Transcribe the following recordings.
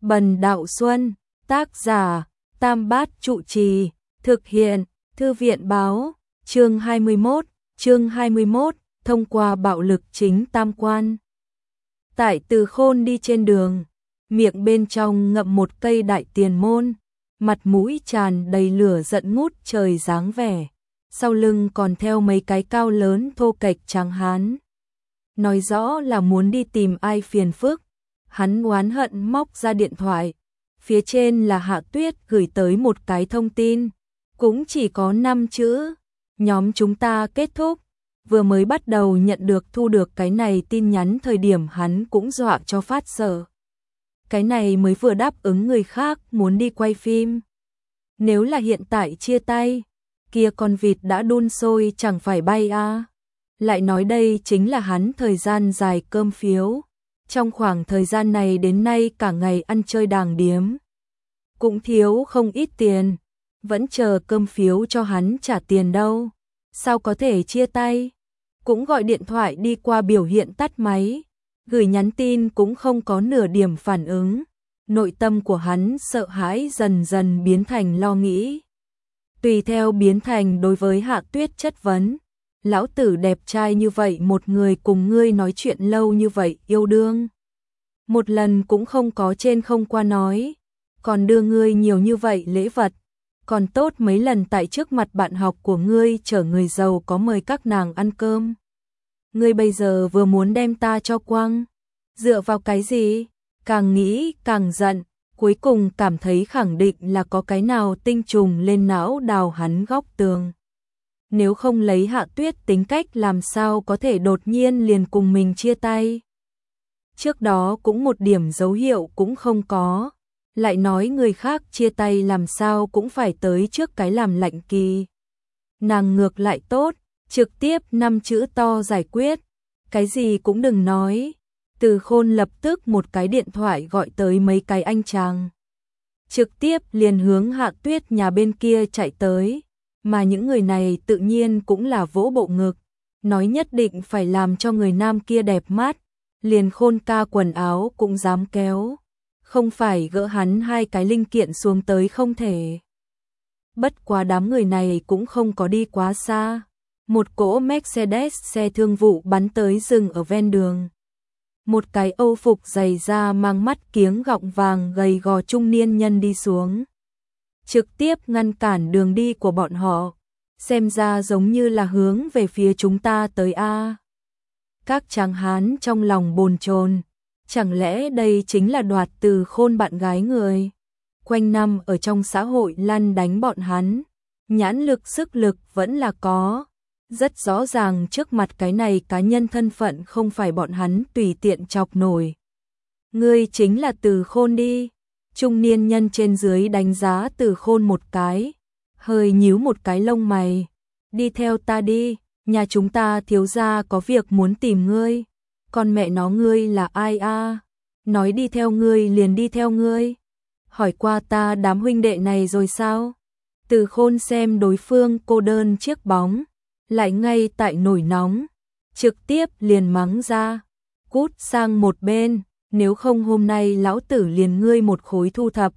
Bần Đạo Xuân, tác giả, Tam Bát Trụ Trì, thực hiện, Thư viện báo, chương 21, thông qua bạo lực chính tam quan. Tại Từ Khôn đi trên đường, miệng bên trong ngậm một cây đại tiền môn, mặt mũi tràn đầy lửa giận ngút trời dáng vẻ, sau lưng còn theo mấy cái cao lớn thô kệch tráng hán. Nói rõ là muốn đi tìm ai phiền phức. Hắn oán hận móc ra điện thoại, phía trên là Hạ Tuyết gửi tới một cái thông tin, cũng chỉ có 5 chữ, nhóm chúng ta kết thúc. Vừa mới bắt đầu thu được cái này tin nhắn thời điểm hắn cũng dọa cho phát sợ. Cái này mới vừa đáp ứng người khác muốn đi quay phim. Nếu là hiện tại chia tay, kia con vịt đã đun sôi chẳng phải bay à. Lại nói đây chính là hắn thời gian dài cơm phiếu. Trong khoảng thời gian này đến nay cả ngày ăn chơi đàng điếm. Cũng thiếu không ít tiền, vẫn chờ cơm phiếu cho hắn trả tiền đâu. Sao có thể chia tay? Cũng gọi điện thoại đi qua biểu hiện tắt máy, gửi nhắn tin cũng không có nửa điểm phản ứng. Nội tâm của hắn sợ hãi dần dần biến thành lo nghĩ. Tùy theo biến thành đối với Hạ Tuyết chất vấn. Lão tử đẹp trai như vậy, một người cùng ngươi nói chuyện lâu như vậy, yêu đương một lần cũng không có trên không qua nói, còn đưa ngươi nhiều như vậy lễ vật, còn tốt mấy lần tại trước mặt bạn học của ngươi chở người giàu có mời các nàng ăn cơm. Ngươi bây giờ vừa muốn đem ta cho quăng, dựa vào cái gì? Càng nghĩ càng giận, cuối cùng cảm thấy khẳng định là có cái nào tinh trùng lên não đào hắn góc tường. Nếu không lấy Hạ Tuyết tính cách làm sao có thể đột nhiên liền cùng mình chia tay. Trước đó cũng một điểm dấu hiệu cũng không có. Lại nói người khác chia tay làm sao cũng phải tới trước cái làm lạnh kỳ. Nàng ngược lại tốt, trực tiếp 5 chữ to giải quyết. Cái gì cũng đừng nói. Từ Khôn lập tức một cái điện thoại gọi tới mấy cái anh chàng. Trực tiếp liền hướng Hạ Tuyết nhà bên kia chạy tới. Mà những người này tự nhiên cũng là vỗ bộ ngực, nói nhất định phải làm cho người nam kia đẹp mắt, liền Khôn ca quần áo cũng dám kéo, không phải gỡ hắn 2 cái linh kiện xuống tới không thể. Bất quá đám người này cũng không có đi quá xa, một cỗ Mercedes xe thương vụ bắn tới dừng ở ven đường. Một cái Âu phục dày da mang mắt kiếng gọng vàng gầy gò trung niên nhân đi xuống, trực tiếp ngăn cản đường đi của bọn họ, xem ra giống như là hướng về phía chúng ta tới a. Các tráng hán trong lòng bồn chồn, chẳng lẽ đây chính là đoạt Từ Khôn bạn gái người? Quanh năm ở trong xã hội lăn đánh bọn hắn, nhãn lực sức lực vẫn là có, rất rõ ràng trước mặt cái này cá nhân thân phận không phải bọn hắn tùy tiện chọc nổi. Ngươi chính là Từ Khôn đi. Trung niên nhân trên dưới đánh giá Từ Khôn một cái, hơi nhíu một cái lông mày. Đi theo ta đi, nhà chúng ta thiếu gia có việc muốn tìm ngươi. Con mẹ nó ngươi là ai a? Nói đi theo ngươi liền đi theo ngươi. Hỏi qua ta đám huynh đệ này rồi sao? Từ Khôn xem đối phương cô đơn chiếc bóng, lại ngay tại nổi nóng, trực tiếp liền mắng ra. Cút sang một bên. Nếu không hôm nay lão tử liền ngươi một khối thu thập.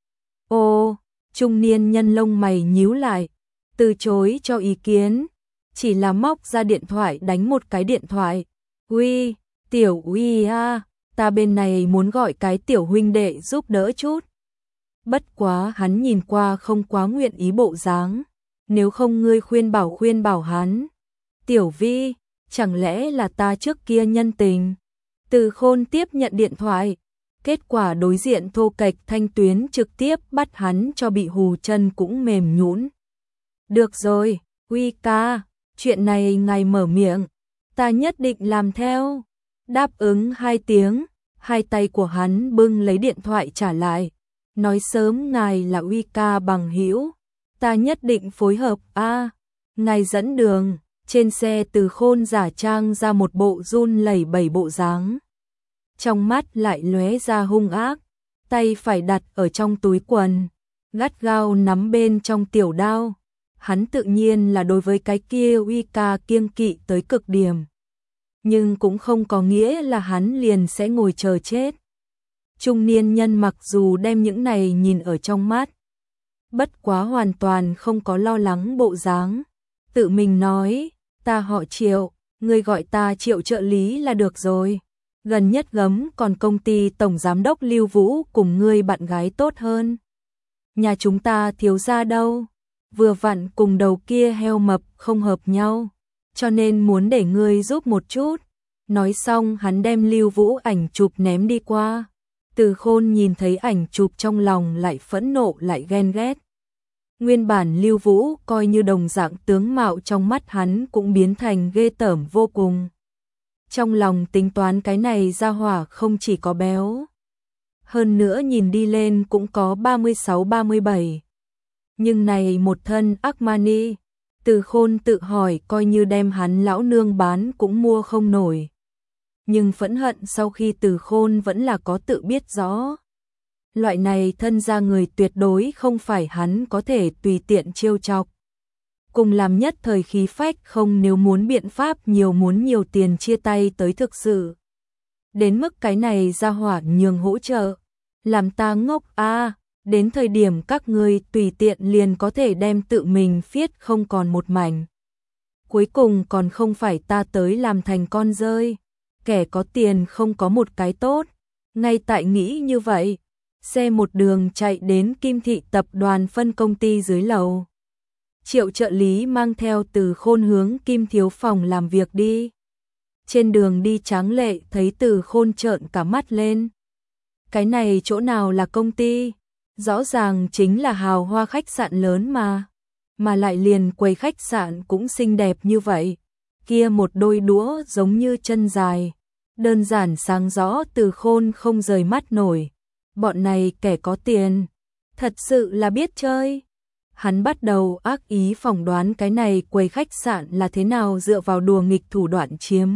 Ô, trung niên nhân lông mày nhíu lại, từ chối cho ý kiến, chỉ là móc ra điện thoại đánh một cái điện thoại. Uy, tiểu uy a, ta bên này muốn gọi cái tiểu huynh đệ giúp đỡ chút. Bất quá hắn nhìn qua không quá nguyện ý bộ dáng, nếu không ngươi khuyên bảo hắn. Tiểu Vi, chẳng lẽ là ta trước kia nhân tình? Từ Khôn tiếp nhận điện thoại, kết quả đối diện thô kệch Thanh Tuyến trực tiếp bắt hắn cho bị hù chân cũng mềm nhũn. Được rồi, Huy ca, chuyện này ngài mở miệng, ta nhất định làm theo. Đáp ứng 2 tiếng, 2 tay của hắn bưng lấy điện thoại trả lại, nói sớm ngài là Huy ca bằng hữu, ta nhất định phối hợp a. Ngài dẫn đường. Trên xe Từ Khôn giả trang ra một bộ run lẩy bẩy bộ dáng. Trong mắt lại lóe ra hung ác, tay phải đặt ở trong túi quần, gắt gao nắm bên trong tiểu đao. Hắn tự nhiên là đối với cái kia Uy ca kiêng kỵ tới cực điểm. Nhưng cũng không có nghĩa là hắn liền sẽ ngồi chờ chết. Trung niên nhân mặc dù đem những này nhìn ở trong mắt, bất quá hoàn toàn không có lo lắng bộ dáng, tự mình nói, ta họ Triệu, ngươi gọi ta Triệu trợ lý là được rồi. Gần nhất gấm còn công ty tổng giám đốc Lưu Vũ cùng ngươi bạn gái tốt hơn. Nhà chúng ta thiếu gia đâu, vừa vặn cùng đầu kia heo mập không hợp nhau, cho nên muốn để ngươi giúp một chút. Nói xong hắn đem Lưu Vũ ảnh chụp ném đi qua. Từ Khôn nhìn thấy ảnh chụp trong lòng lại phẫn nộ lại ghen ghét. Nguyên bản Lưu Vũ coi như đồng dạng tướng mạo trong mắt hắn cũng biến thành ghê tởm vô cùng. Trong lòng tính toán cái này ra hỏa không chỉ có béo, hơn nữa nhìn đi lên cũng có 36-37. Nhưng này một thân Armani, Từ Khôn tự hỏi coi như đem hắn lão nương bán cũng mua không nổi. Nhưng phẫn hận sau khi Từ Khôn vẫn là có tự biết rõ. Loại này thân ra người tuyệt đối không phải hắn có thể tùy tiện trêu chọc. Cùng làm nhất thời khí phách không, nếu muốn biện pháp nhiều muốn nhiều tiền chia tay tới thực sự. Đến mức cái này ra hỏa nhường hỗ trợ, làm ta ngốc a, đến thời điểm các ngươi tùy tiện liền có thể đem tự mình phiết không còn một mảnh. Cuối cùng còn không phải ta tới làm thành con rơi, kẻ có tiền không có một cái tốt. Ngay tại nghĩ như vậy, xe một đường chạy đến Kim Thị tập đoàn phân công ty dưới lầu. Triệu trợ lý mang theo Từ Khôn hướng Kim Thiếu phòng làm việc đi. Trên đường đi Tráng Lệ thấy Từ Khôn trợn cả mắt lên. Cái này chỗ nào là công ty? Rõ ràng chính là hào hoa khách sạn lớn mà lại liền quầy khách sạn cũng xinh đẹp như vậy. Kia một đôi đũa giống như chân dài, đơn giản sáng rõ. Từ Khôn không rời mắt nổi. Bọn này kẻ có tiền, thật sự là biết chơi. Hắn bắt đầu ác ý phỏng đoán cái này quầy khách sạn là thế nào dựa vào đùa nghịch thủ đoạn chiếm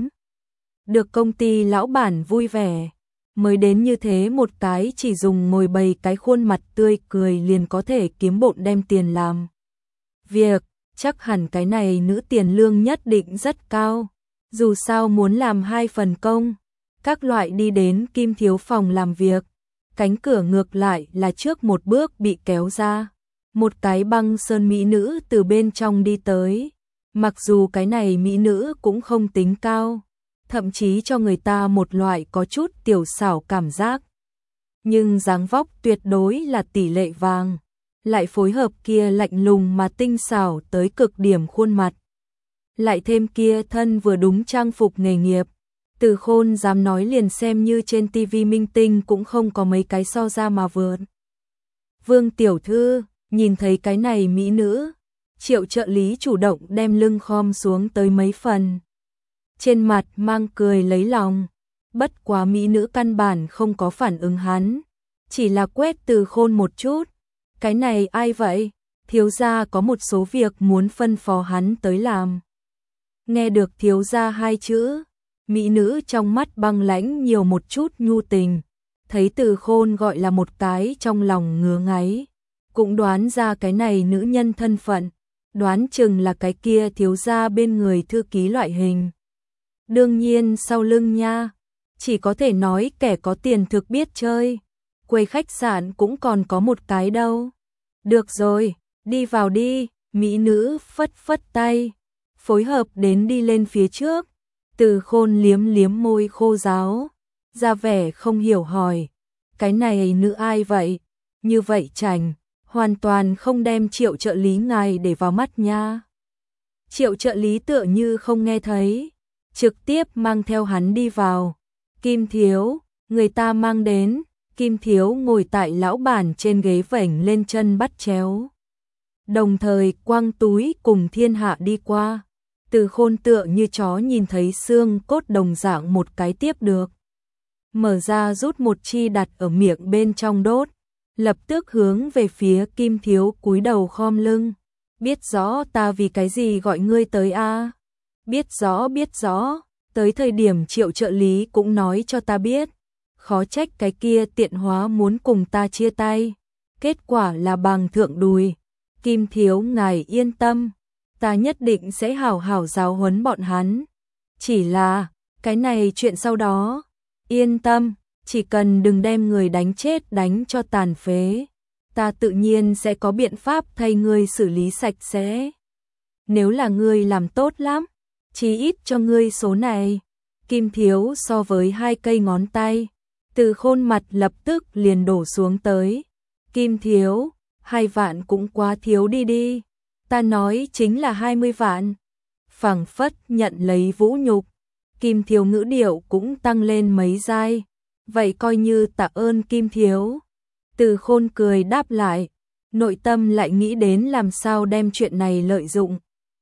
được công ty lão bản vui vẻ. Mới đến như thế một cái chỉ dùng ngồi bày cái khuôn mặt tươi cười liền có thể kiếm bộn đem tiền làm việc, chắc hẳn cái này nữ tiền lương nhất định rất cao. Dù sao muốn làm 2 phần công, các loại đi đến Kim Thiếu phòng làm việc. Cánh cửa ngược lại là trước một bước bị kéo ra. Một cái băng sơn mỹ nữ từ bên trong đi tới. Mặc dù cái này mỹ nữ cũng không tính cao, thậm chí cho người ta một loại có chút tiểu xảo cảm giác. Nhưng dáng vóc tuyệt đối là tỷ lệ vàng, lại phối hợp kia lạnh lùng mà tinh xảo tới cực điểm khuôn mặt. Lại thêm kia thân vừa đúng trang phục nghề nghiệp. Từ Khôn dám nói liền xem như trên TV minh tinh cũng không có mấy cái so ra mà vượt. Vương tiểu thư, nhìn thấy cái này mỹ nữ, Triệu trợ lý chủ động đem lưng khom xuống tới mấy phần. Trên mặt mang cười lấy lòng, bất quá mỹ nữ căn bản không có phản ứng hắn, chỉ là quét Từ Khôn một chút. Cái này ai vậy? Thiếu gia có một số việc muốn phân phó hắn tới làm. Nghe được thiếu gia 2 chữ, mỹ nữ trong mắt băng lãnh nhiều một chút nhu tình, thấy Từ Khôn gọi là một cái trong lòng ngứa ngáy, cũng đoán ra cái này nữ nhân thân phận, đoán chừng là cái kia thiếu gia bên người thư ký loại hình. Đương nhiên sau lưng nha, chỉ có thể nói kẻ có tiền thực biết chơi, quầy khách sạn cũng còn có một cái đâu. Được rồi, đi vào đi, mỹ nữ phất phất tay, phối hợp đến đi lên phía trước. Từ Khôn liếm liếm môi khô ráo, ra vẻ không hiểu hỏi, cái này nữ ai vậy? Như vậy chảnh, hoàn toàn không đem Triệu trợ lý ngài để vào mắt nha. Triệu trợ lý tựa như không nghe thấy, trực tiếp mang theo hắn đi vào. Kim Thiếu, người ta mang đến. Kim Thiếu ngồi tại lão bản trên ghế vểnh lên chân bắt chéo. Đồng thời quăng túi cùng thiên hạ đi qua. Từ Khôn tựa như chó nhìn thấy xương cốt đồng dạng một cái tiếp được. Mở ra rút một chi đặt ở miệng bên trong đốt. Lập tức hướng về phía Kim Thiếu cúi đầu khom lưng. Biết rõ ta vì cái gì gọi ngươi tới a? Biết rõ, tới thời điểm Triệu trợ lý cũng nói cho ta biết. Khó trách cái kia tiện hóa muốn cùng ta chia tay. Kết quả là bằng thượng đùi. Kim Thiếu ngài yên tâm, ta nhất định sẽ hảo hảo giáo huấn bọn hắn. Chỉ là, cái này chuyện sau đó, yên tâm, chỉ cần đừng đem người đánh chết đánh cho tàn phế, ta tự nhiên sẽ có biện pháp thay ngươi xử lý sạch sẽ. Nếu là ngươi làm tốt lắm, chí ít cho ngươi số này. Kim Thiếu so với 2 cây ngón tay, Từ Khôn mặt lập tức liền đổ xuống tới. Kim Thiếu, 2 vạn cũng quá thiếu đi. Ta nói chính là 20 vạn. Phảng phất nhận lấy vũ nhục. Kim Thiếu ngữ điệu cũng tăng lên mấy giai. Vậy coi như tạ ơn Kim Thiếu. Từ Khôn cười đáp lại, nội tâm lại nghĩ đến làm sao đem chuyện này lợi dụng.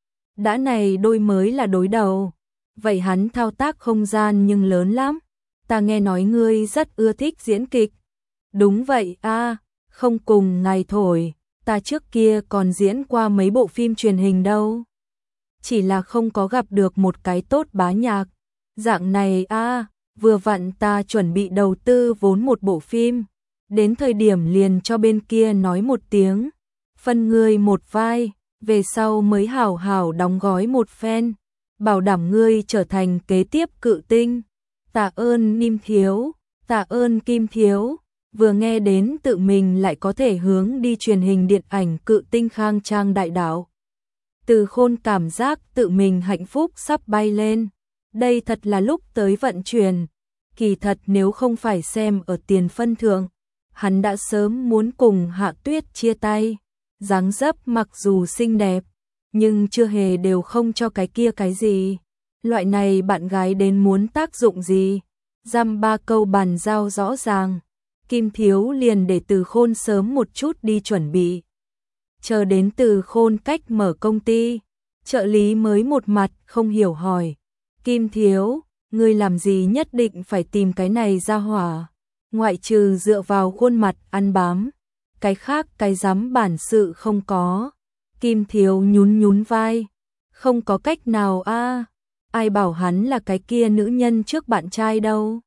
Đã này đôi mới là đối đầu, vậy hắn thao tác không gian nhưng lớn lắm. Ta nghe nói ngươi rất ưa thích diễn kịch. Đúng vậy a, không cùng ngài thổi, ta trước kia còn diễn qua mấy bộ phim truyền hình đâu. Chỉ là không có gặp được một cái tốt bá nhạc. Dạng này a, vừa vặn ta chuẩn bị đầu tư vốn một bộ phim. Đến thời điểm liền cho bên kia nói một tiếng, phân ngươi một vai, về sau mới hảo hảo đóng gói một phen, bảo đảm ngươi trở thành kế tiếp cự tinh. Tạ ơn Kim Thiếu, tạ ơn Kim Thiếu. Vừa nghe đến tự mình lại có thể hướng đi truyền hình điện ảnh cự tinh khang trang đại đạo. Từ Khôn cảm giác tự mình hạnh phúc sắp bay lên. Đây thật là lúc tới vận chuyển. Kỳ thật nếu không phải xem ở tiền phân thượng, hắn đã sớm muốn cùng Hạ Tuyết chia tay. Dáng dấp mặc dù xinh đẹp, nhưng chưa hề đều không cho cái kia cái gì. Loại này bạn gái đến muốn tác dụng gì? Dăm 3 câu bàn giao rõ ràng. Kim Thiếu liền để Từ Khôn sớm một chút đi chuẩn bị. Chờ đến Từ Khôn cách mở công ty, trợ lý mới một mặt không hiểu hỏi. Kim Thiếu, ngươi làm gì nhất định phải tìm cái này ra hỏa? Ngoại trừ dựa vào khuôn mặt ăn bám, cái khác cái dám bản sự không có. Kim Thiếu nhún vai, không có cách nào a, ai bảo hắn là cái kia nữ nhân trước bạn trai đâu.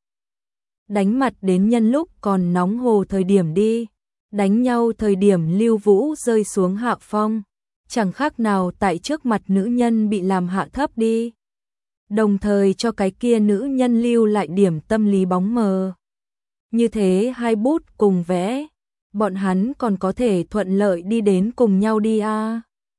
Đánh mặt đến nhân lúc còn nóng hồ thời điểm đi, đánh nhau thời điểm Lưu Vũ rơi xuống hạ phong, chẳng khác nào tại trước mặt nữ nhân bị làm hạ thấp đi. Đồng thời cho cái kia nữ nhân lưu lại điểm tâm lý bóng mờ. Như thế 2 bút cùng vẽ, bọn hắn còn có thể thuận lợi đi đến cùng nhau đi a.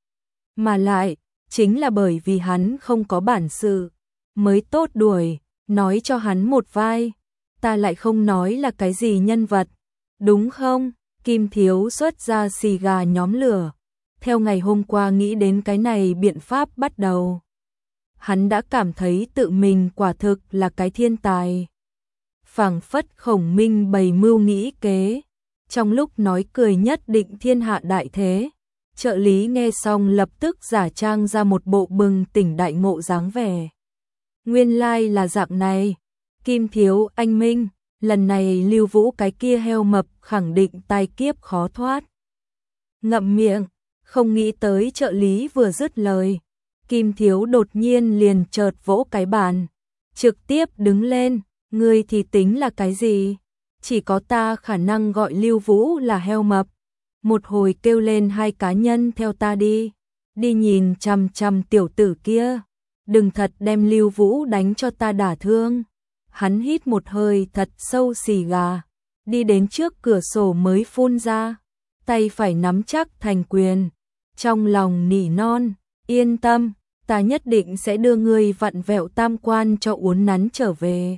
Mà lại, chính là bởi vì hắn không có bản sự, mới tốt đuổi, nói cho hắn một vai, ta lại không nói là cái gì nhân vật, đúng không? Kim Thiếu xuất ra xì gà nhóm lửa, theo ngày hôm qua nghĩ đến cái này biện pháp bắt đầu. Hắn đã cảm thấy tự mình quả thực là cái thiên tài. Phảng phất Khổng Minh bày mưu nghĩ kế, trong lúc nói cười nhất định thiên hạ đại thế. Trợ lý nghe xong lập tức giả trang ra một bộ bừng tỉnh đại ngộ dáng vẻ. Nguyên lai là dạng này. Kim Thiếu anh minh, lần này Lưu Vũ cái kia heo mập khẳng định tai kiếp khó thoát. Ngậm miệng, không nghĩ tới trợ lý vừa dứt lời. Kim Thiếu đột nhiên liền chợt vỗ cái bàn, trực tiếp đứng lên, ngươi thì tính là cái gì? Chỉ có ta khả năng gọi Lưu Vũ là heo mập. Một hồi kêu lên 2 cá nhân theo ta đi nhìn chằm chằm tiểu tử kia, đừng thật đem Lưu Vũ đánh cho ta đả thương. Hắn hít một hơi thật sâu xì gà, đi đến trước cửa sổ mới phun ra, tay phải nắm chắc thành quyền, trong lòng nỉ non, yên tâm, ta nhất định sẽ đưa ngươi vặn vẹo tam quan cho uốn nắn trở về.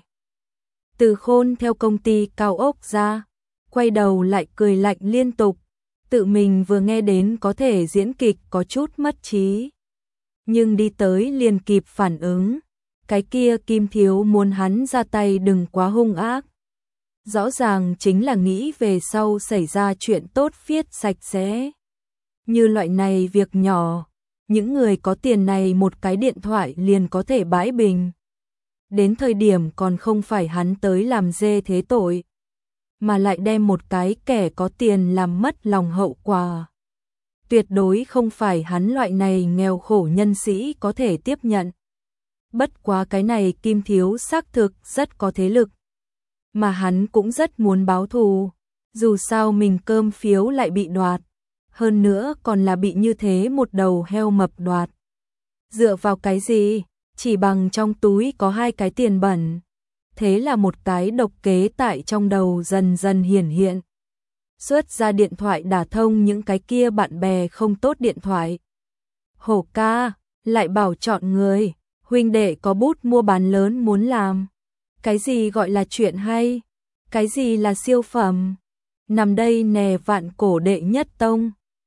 Từ Khôn theo công ty cao ốc ra, quay đầu lại cười lạnh liên tục. Tự mình vừa nghe đến có thể diễn kịch có chút mất trí, nhưng đi tới liền kịp phản ứng. Cái kia Kim Thiếu muốn hắn ra tay đừng quá hung ác. Rõ ràng chính là nghĩ về sau xảy ra chuyện tốt viết sạch sẽ. Như loại này việc nhỏ, những người có tiền này một cái điện thoại liền có thể bãi bình. Đến thời điểm còn không phải hắn tới làm dê thế tội, mà lại đem một cái kẻ có tiền làm mất lòng hậu quả. Tuyệt đối không phải hắn loại này nghèo khổ nhân sĩ có thể tiếp nhận. Bất quá cái này Kim Thiếu xác thực rất có thế lực, mà hắn cũng rất muốn báo thù, dù sao mình cơm phiếu lại bị đoạt, hơn nữa còn là bị như thế một đầu heo mập đoạt. Dựa vào cái gì? Chỉ bằng trong túi có 2 cái tiền bẩn. thế là một cái độc kế tại trong đầu dần dần hiển hiện. Xuất ra điện thoại đả thông những cái kia bạn bè không tốt điện thoại. Hổ ca, lại bảo chọn người, huynh đệ có bút mua bán lớn muốn làm. Cái gì gọi là chuyện hay? Cái gì là siêu phẩm? Nằm đây nè vạn cổ đệ nhất tông.